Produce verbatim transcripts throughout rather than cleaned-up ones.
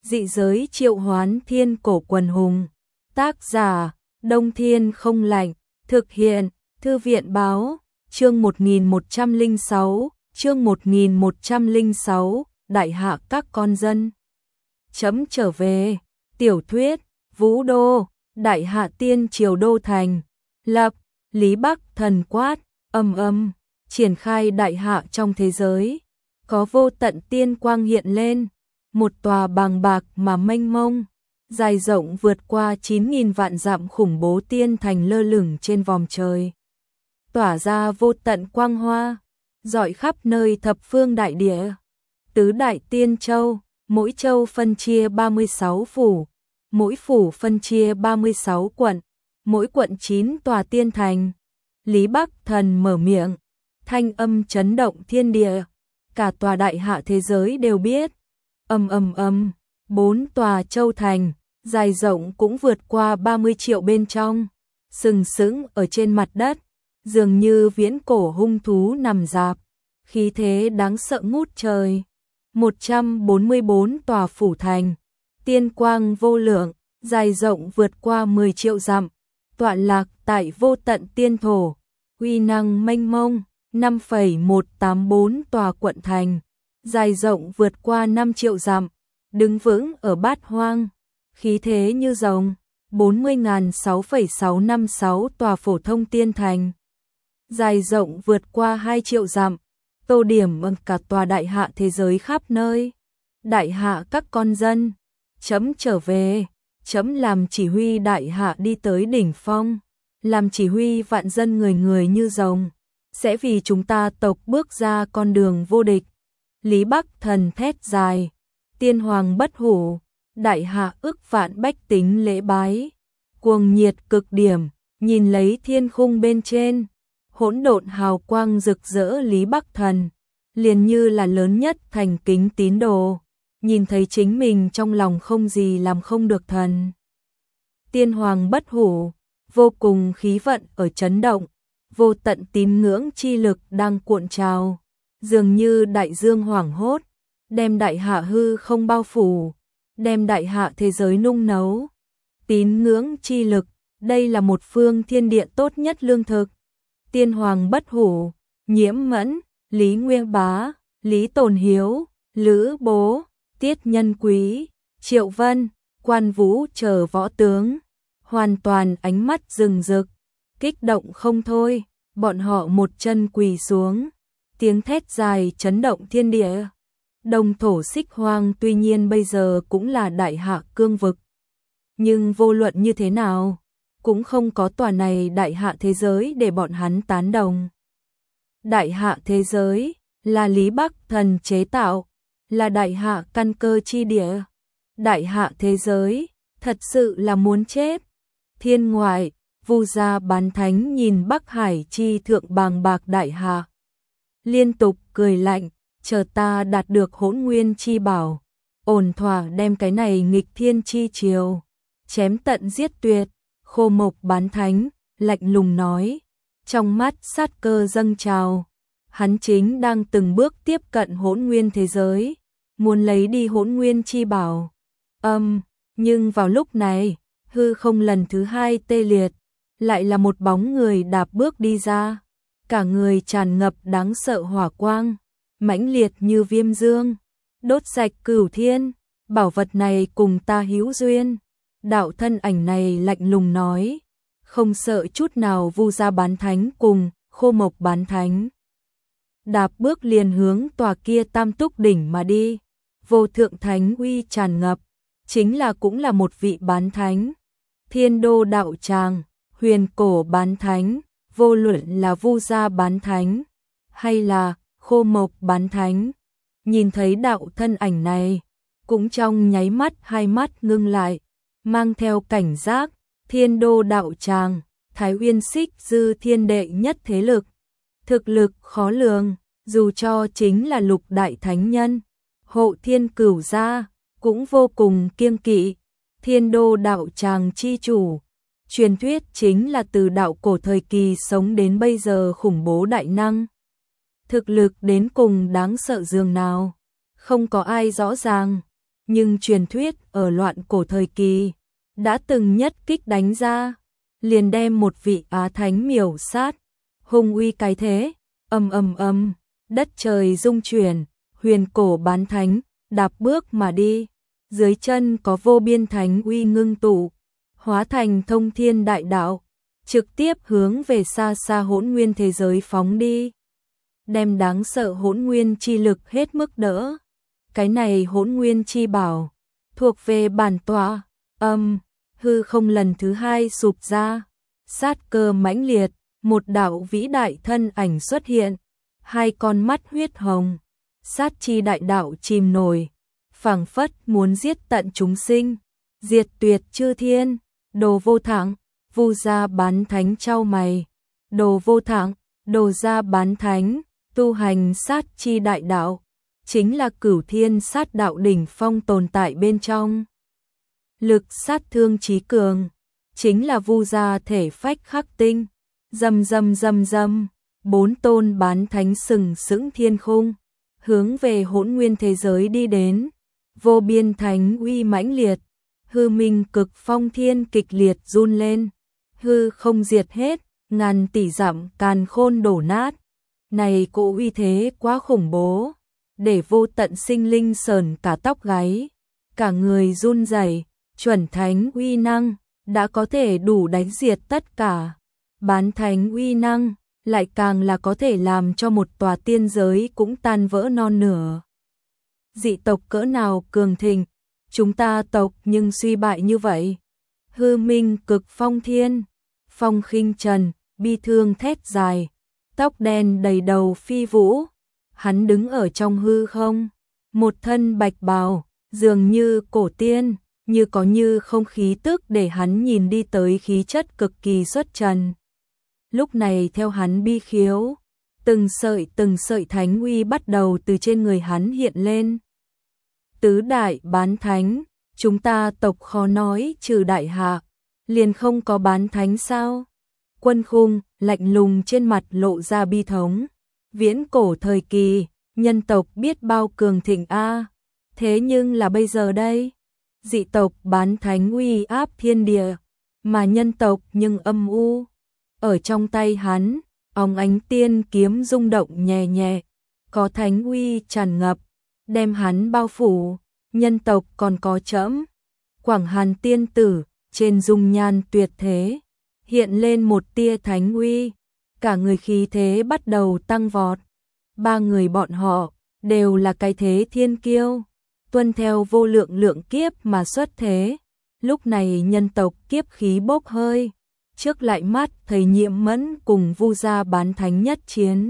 Dị giới triệu hoán thiên cổ quần hùng. Tác giả, Đông Thiên không lạnh. Thực hiện, Thư viện báo, chương một nghìn một trăm lẻ sáu, chương một nghìn một trăm lẻ sáu, đại hạ các con dân. Chấm trở về, tiểu thuyết, Vũ Đô, đại hạ tiên triều đô thành, lập, Lý Bắc thần quát, âm âm, triển khai đại hạ trong thế giới. Có vô tận tiên quang hiện lên, một tòa bàng bạc mà mênh mông, dài rộng vượt qua chín nghìn vạn dặm khủng bố tiên thành lơ lửng trên vòm trời. Tỏa ra vô tận quang hoa, rọi khắp nơi thập phương đại địa. Tứ đại tiên châu, mỗi châu phân chia ba mươi sáu phủ, mỗi phủ phân chia ba mươi sáu quận, mỗi quận chín tòa tiên thành. Lý Bắc thần mở miệng, thanh âm chấn động thiên địa, cả tòa đại hạ thế giới đều biết. Ầm ầm ầm, bốn tòa châu thành, dài rộng cũng vượt qua ba mươi triệu bên trong, sừng sững ở trên mặt đất, dường như viễn cổ hung thú nằm rạp, khí thế đáng sợ ngút trời. một trăm bốn mươi bốn tòa phủ thành, tiên quang vô lượng, dài rộng vượt qua mười triệu dặm, tọa lạc tại vô tận tiên thổ, uy năng mênh mông. năm phẩy một tám bốn tòa quận thành, dài rộng vượt qua năm triệu dặm, đứng vững ở bát hoang, khí thế như rồng. bốn mươi nghìn sáu phẩy sáu năm sáu tòa phổ thông tiên thành, dài rộng vượt qua hai triệu dặm, tô điểm bằng cả tòa đại hạ thế giới khắp nơi. Đại hạ các con dân, chấm trở về, chấm làm chỉ huy đại hạ đi tới đỉnh phong, làm chỉ huy vạn dân người người như rồng, sẽ vì chúng ta tộc bước ra con đường vô địch. Lý Bắc thần thét dài, tiên hoàng bất hủ, đại hạ ức vạn bách tính lễ bái, cuồng nhiệt cực điểm, nhìn lấy thiên khung bên trên, hỗn độn hào quang rực rỡ. Lý Bắc thần liền như là lớn nhất thành kính tín đồ, nhìn thấy chính mình trong lòng không gì làm không được thần. Tiên hoàng bất hủ, vô cùng khí vận ở chấn động, vô tận tín ngưỡng chi lực đang cuộn trào, dường như đại dương hoảng hốt, đem đại hạ hư không bao phủ, đem đại hạ thế giới nung nấu. Tín ngưỡng chi lực, đây là một phương thiên địa tốt nhất lương thực. Tiên hoàng bất hủ, Nhiễm Mẫn, Lý Nguyên Bá, Lý Tồn Hiếu, Lữ Bố, Tiết Nhân Quý, Triệu Vân, Quan Vũ chờ võ tướng, hoàn toàn ánh mắt rừng rực, kích động không thôi, bọn họ một chân quỳ xuống, tiếng thét dài chấn động thiên địa. Đông thổ Xích Hoang tuy nhiên bây giờ cũng là đại hạ cương vực, nhưng vô luận như thế nào, cũng không có tòa này đại hạ thế giới để bọn hắn tán đồng. Đại hạ thế giới là Lý Bắc thần chế tạo, là đại hạ căn cơ chi địa. Đại hạ thế giới thật sự là muốn chết. Thiên ngoại, Vu gia bán thánh nhìn Bắc Hải chi thượng bàng bạc đại hạ, liên tục cười lạnh, chờ ta đạt được hỗn nguyên chi bảo, ổn thỏa đem cái này nghịch thiên chi triều chém tận giết tuyệt. Khô Mộc bán thánh lạnh lùng nói, trong mắt sát cơ dâng trào, hắn chính đang từng bước tiếp cận hỗn nguyên thế giới, muốn lấy đi hỗn nguyên chi bảo. Âm, nhưng vào lúc này, hư không lần thứ hai tê liệt, lại là một bóng người đạp bước đi ra, cả người tràn ngập đáng sợ hỏa quang, mãnh liệt như viêm dương, đốt sạch cửu thiên, bảo vật này cùng ta hữu duyên. Đạo thân ảnh này lạnh lùng nói, không sợ chút nào. Vu gia bán thánh cùng Khô Mộc bán thánh đạp bước liền hướng tòa kia tam túc đỉnh mà đi, vô thượng thánh uy tràn ngập, chính là cũng là một vị bán thánh. Thiên Đô đạo tràng, Huyền Cổ bán thánh, vô luận là Vu gia bán thánh hay là Khô Mộc bán thánh, nhìn thấy đạo thân ảnh này, cũng trong nháy mắt hai mắt ngưng lại, mang theo cảnh giác. Thiên Đô đạo tràng, Thái Uyên Xích Dư thiên đệ nhất thế lực, thực lực khó lường, dù cho chính là lục đại thánh nhân, Hộ Thiên Cửu gia cũng vô cùng kiêng kỵ. Thiên Đô đạo tràng chi chủ, truyền thuyết chính là từ đạo cổ thời kỳ sống đến bây giờ khủng bố đại năng, thực lực đến cùng đáng sợ dường nào, không có ai rõ ràng. nhưng truyền thuyết ở loạn cổ thời kỳ đã từng nhất kích đánh ra, liền đem một vị Á Thánh miểu sát, hung uy cái thế, ầm ầm ầm, đất trời rung chuyển, huyền cổ bán thánh đạp bước mà đi, dưới chân có vô biên thánh uy ngưng tụ, hóa thành thông thiên đại đạo, trực tiếp hướng về xa xa hỗn nguyên thế giới phóng đi, đem đáng sợ hỗn nguyên chi lực hết mức đỡ. Cái này hỗn nguyên chi bảo thuộc về bản tọa, âm, hư không lần thứ hai sụp ra, sát cơ mãnh liệt, một đạo vĩ đại thân ảnh xuất hiện, hai con mắt huyết hồng, sát chi đại đạo chìm nổi, phảng phất muốn giết tận chúng sinh, diệt tuyệt chư thiên, đồ vô thắng, Vu gia bán thánh trao mày, đồ vô thắng, đồ gia bán thánh, tu hành sát chi đại đạo, chính là cửu thiên sát đạo đỉnh phong tồn tại bên trong. Lực sát thương chí cường, chính là Vu gia thể phách khắc tinh, rầm rầm rầm rầm, bốn tôn bán thánh sừng sững thiên khung, hướng về hỗn nguyên thế giới đi đến, vô biên thánh uy mãnh liệt, hư minh cực phong thiên kịch liệt run lên, hư không diệt hết, ngàn tỷ dặm càn khôn đổ nát, này cỗ uy thế quá khủng bố, để vô tận sinh linh sờn cả tóc gáy, cả người run rẩy, chuẩn thánh uy năng đã có thể đủ đánh diệt tất cả, bán thánh uy năng lại càng là có thể làm cho một tòa tiên giới cũng tan vỡ non nửa. Dị tộc cỡ nào cường thịnh, chúng ta tộc nhưng suy bại như vậy. Hư minh cực phong thiên, phong khinh trần, bi thương thét dài, tóc đen đầy đầu phi vũ, hắn đứng ở trong hư không, một thân bạch bào, dường như cổ tiên, như có như không khí tức để hắn nhìn đi tới khí chất cực kỳ xuất trần. Lúc này theo hắn bi khiếu, từng sợi từng sợi thánh uy bắt đầu từ trên người hắn hiện lên. Tứ đại bán thánh, chúng ta tộc khó nói trừ đại hạ, liền không có bán thánh sao? Quân Khung lạnh lùng trên mặt lộ ra bi thống. Viễn cổ thời kỳ, nhân tộc biết bao cường thịnh a, thế nhưng là bây giờ đây, dị tộc bán thánh uy áp thiên địa, mà nhân tộc nhưng âm u. Ở trong tay hắn, óng ánh tiên kiếm rung động nhẹ nhẹ, có thánh uy tràn ngập, đem hắn bao phủ. Nhân tộc còn có trẫm, Quảng Hàn tiên tử, trên dung nhan tuyệt thế, hiện lên một tia thánh uy, cả người khí thế bắt đầu tăng vọt. Ba người bọn họ đều là cái thế thiên kiêu, tuân theo vô lượng lượng kiếp mà xuất thế. Lúc này nhân tộc kiếp khí bốc hơi, trước lại mắt thấy Nhiễm Mẫn cùng Vu gia bán thánh nhất chiến.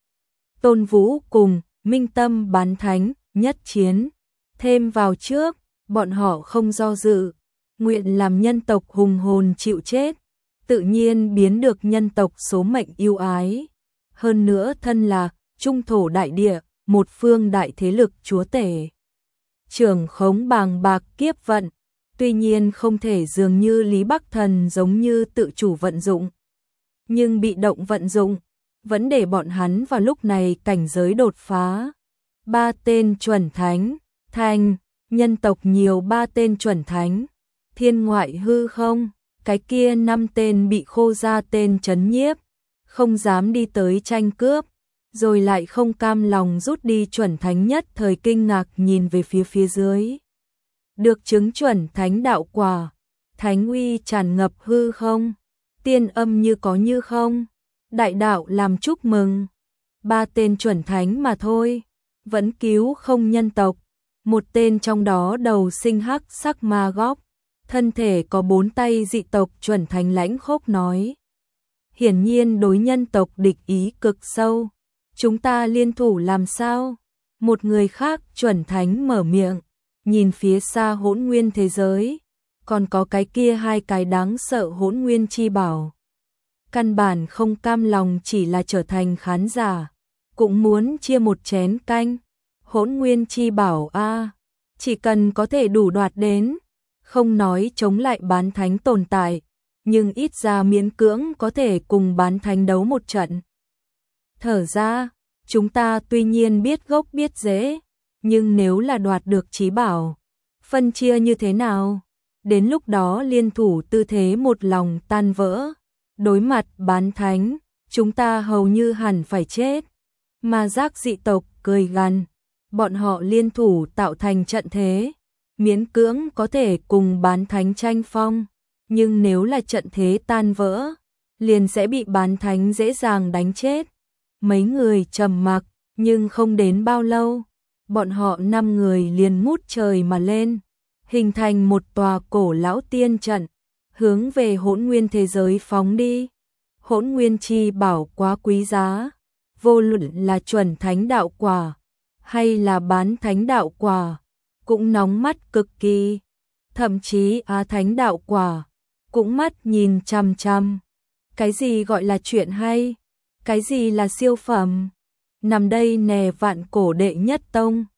Tôn Vũ cùng Minh Tâm bán thánh nhất chiến. Thêm vào trước, bọn họ không do dự, nguyện làm nhân tộc hùng hồn chịu chết, tự nhiên biến được nhân tộc số mệnh yêu ái. Hơn nữa thân là trung thổ đại địa, một phương đại thế lực chúa tể. Trưởng khống bàng bạc kiếp vận, tuy nhiên không thể dường như Lý Bắc Thần giống như tự chủ vận dụng. Nhưng bị động vận dụng, vẫn để bọn hắn vào lúc này cảnh giới đột phá. Ba tên chuẩn thánh, thành, nhân tộc nhiều ba tên chuẩn thánh, thiên ngoại hư không, cái kia năm tên bị khô ra tên trấn nhiếp, không dám đi tới tranh cướp, rồi lại không cam lòng rút đi chuẩn thánh nhất thời kinh ngạc nhìn về phía phía dưới. Được chứng chuẩn thánh đạo quả, thánh uy tràn ngập hư không, tiên âm như có như không, đại đạo làm chúc mừng. Ba tên chuẩn thánh mà thôi, vẫn cứu không nhân tộc. Một tên trong đó đầu sinh hắc sắc ma góc, thân thể có bốn tay dị tộc chuẩn thánh lãnh khốc nói. Hiển nhiên đối nhân tộc địch ý cực sâu, chúng ta liên thủ làm sao? Một người khác chuẩn thánh mở miệng, nhìn phía xa hỗn nguyên thế giới, còn có cái kia hai cái đáng sợ hỗn nguyên chi bảo. Căn bản không cam lòng chỉ là trở thành khán giả, cũng muốn chia một chén canh. Hỗn nguyên chi bảo a, chỉ cần có thể đủ đoạt đến, không nói chống lại bán thánh tồn tại, nhưng ít ra miễn cưỡng có thể cùng bán thánh đấu một trận. Thở ra, chúng ta tuy nhiên biết gốc biết rễ, nhưng nếu là đoạt được chí bảo, phân chia như thế nào? Đến lúc đó liên thủ tư thế một lòng tan vỡ. Đối mặt bán thánh, chúng ta hầu như hẳn phải chết. Ma giác dị tộc cười gằn, bọn họ liên thủ tạo thành trận thế, miễn cưỡng có thể cùng bán thánh tranh phong, nhưng nếu là trận thế tan vỡ, liền sẽ bị bán thánh dễ dàng đánh chết. Mấy người trầm mặc, nhưng không đến bao lâu, bọn họ năm người liền ngút trời mà lên, hình thành một tòa cổ lão tiên trận, hướng về hỗn nguyên thế giới phóng đi. Hỗn nguyên chi bảo quá quý giá, vô luận là chuẩn thánh đạo quả, hay là bán thánh đạo quả, cũng nóng mắt cực kỳ, thậm chí á thánh đạo quả, cũng mắt nhìn chằm chằm. Cái gì gọi là chuyện hay? Cái gì là siêu phẩm? Nằm đây nè vạn cổ đệ nhất tông,